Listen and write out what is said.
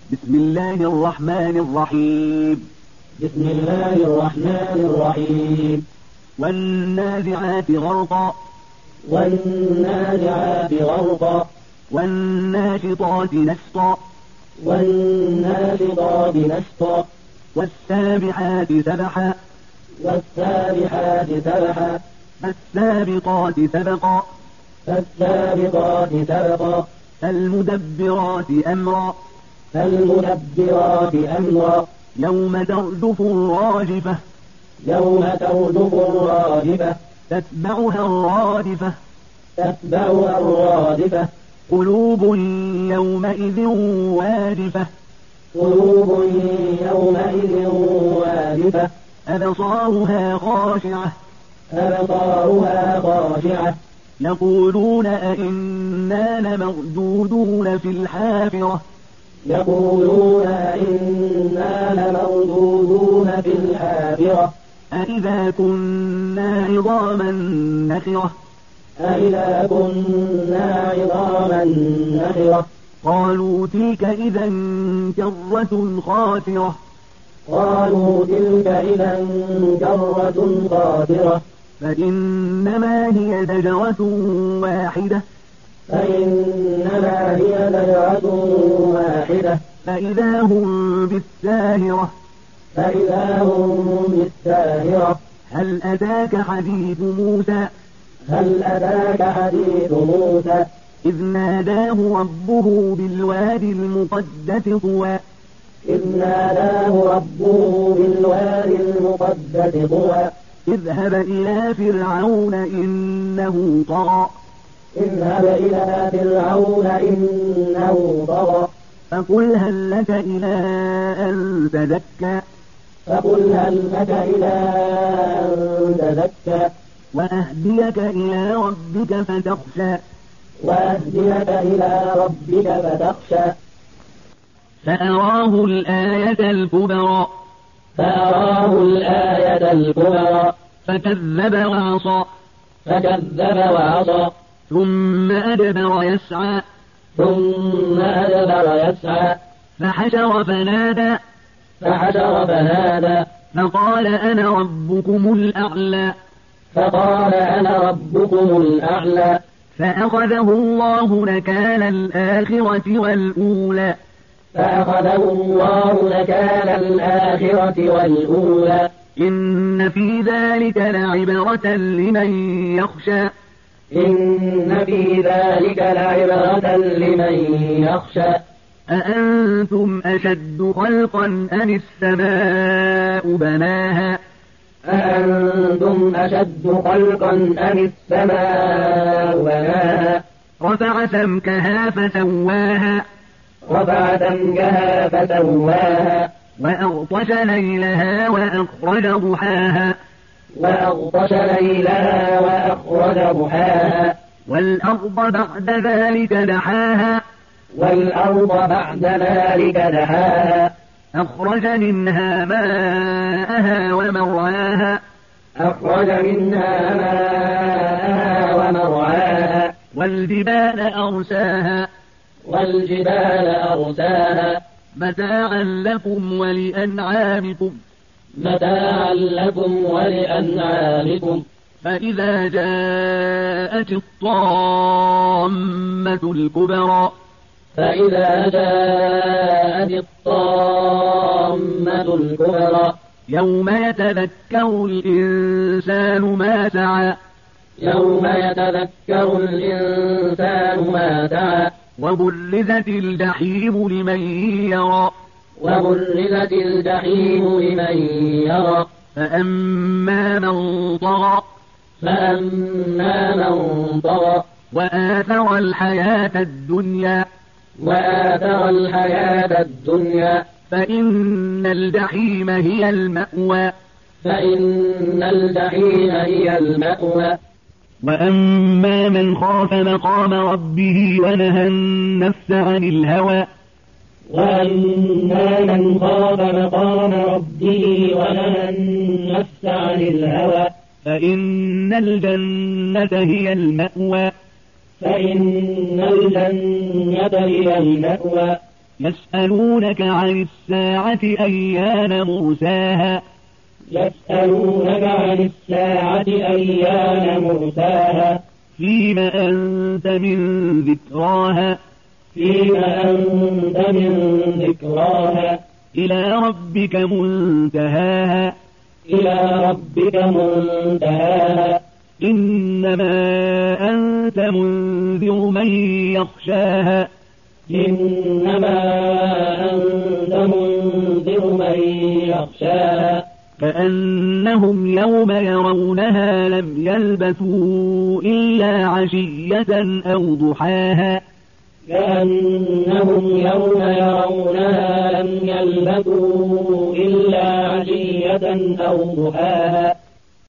بسم الله الرحمن الرحيم. بسم الله الرحمن الرحيم. والنازعات غرقا والنازعات غرقا والناشطات نشطا والناشطات نشطا والسابحات سبحا والسابحات سبحا فالسابقات سبقا فالسابقات سبقا فالمدبرات أمرا فالمدبرات أمرا يوم ترجف الراجفة يوم ترجف الراجفة تتبعها الرادفة تتبعها الرادفة قلوب يومئذ واجفة قلوب يومئذ واجفة أبصارها خاشعة أبصارها خاشعة يقولون أئنا لمردودون في الحافرة يقولون إنا لمردودون في الحافرة أإذا كنا عظاما نخرة أإذا كنا عظاما نخرة قالوا تلك إذا كرة خاسرة قالوا تلك إذا كرة خاسرة فإنما هي زجرة واحدة فإنما هي زجرة واحدة فإذا هم بالساهرة فإذا هم بالساهرة هل أتاك حديث موسى هل أتاك حديث موسى إذ ناداه ربه بالوادي المقدس طوى إذ ناداه ربه بالوادي المقدس طوى اذهب إلى فرعون إنه طغى اذهب إلى فرعون إنه طغى فقل هل لك إلى أن تزكى فقل هل لك إلى أن تزكى وأهديك إلى ربك فتخشى وأهديك إلى ربك فتخشى فأراه الآية الكبرى فأراه الآية الكبرى فكذب وعصى فكذب وعصى ثم أدبر يسعى ثم أدبر يسعى فحشر فنادى فحشر فنادى فقال أنا ربكم الأعلى فقال أنا ربكم الأعلى فأخذه الله نكال الآخرة والأولى فأخذه الله نكال الآخرة والأولى إن في ذلك لعبرة لمن يخشى إن في ذلك لعبرة لمن يخشى أأنتم أشد خلقا أم السماء بناها أأنتم أشد خلقا أم السماء بناها رفع سمكها فسواها رفع سمكها فسواها وأغطش ليلها وأخرج ضحاها وأغطش ليلها وأخرج ضحاها والأرض بعد ذلك دحاها والأرض بعد ذلك دحاها أخرج منها ماءها ومرعاها أخرج منها ماءها ومرعاها والجبال أرساها والجبال أرساها متاعا لكم ولأنعامكم متاعا لكم ولأنعامكم فإذا جاءت الطامة الكبرى فإذا جاءت الطامة الكبرى يوم يتذكر الإنسان ما سعى يوم يتذكر الإنسان ما سعى وبرزت الجحيم لمن يرى وبرزت الجحيم لمن يرى فأما من طغى فأما من طغى وآثر الحياة الدنيا وآثر الحياة الدنيا فإن الجحيم هي المأوى فإن الجحيم هي المأوى وأما من خاف مقام ربه ونهى النفس عن الهوى وأما من خاف مقام ربه ونهى النفس عن الهوى فإن الجنة هي المأوى فإن الجنة هي المأوى يسألونك عن الساعة أيان مرساها يسألونك عن الساعة أيان مرساها فيم أنت من ذكراها فيما أنت من ذكراها إلى ربك منتهاها إلى ربك منتهاها إنما أنت منذر من يخشاها إنما أنت منذر من يخشاها كأنهم يوم يرونها لم يلبثوا إلا عشية أو ضحاها كأنهم يوم يرونها لم يلبثوا إلا عشية أو ضحاها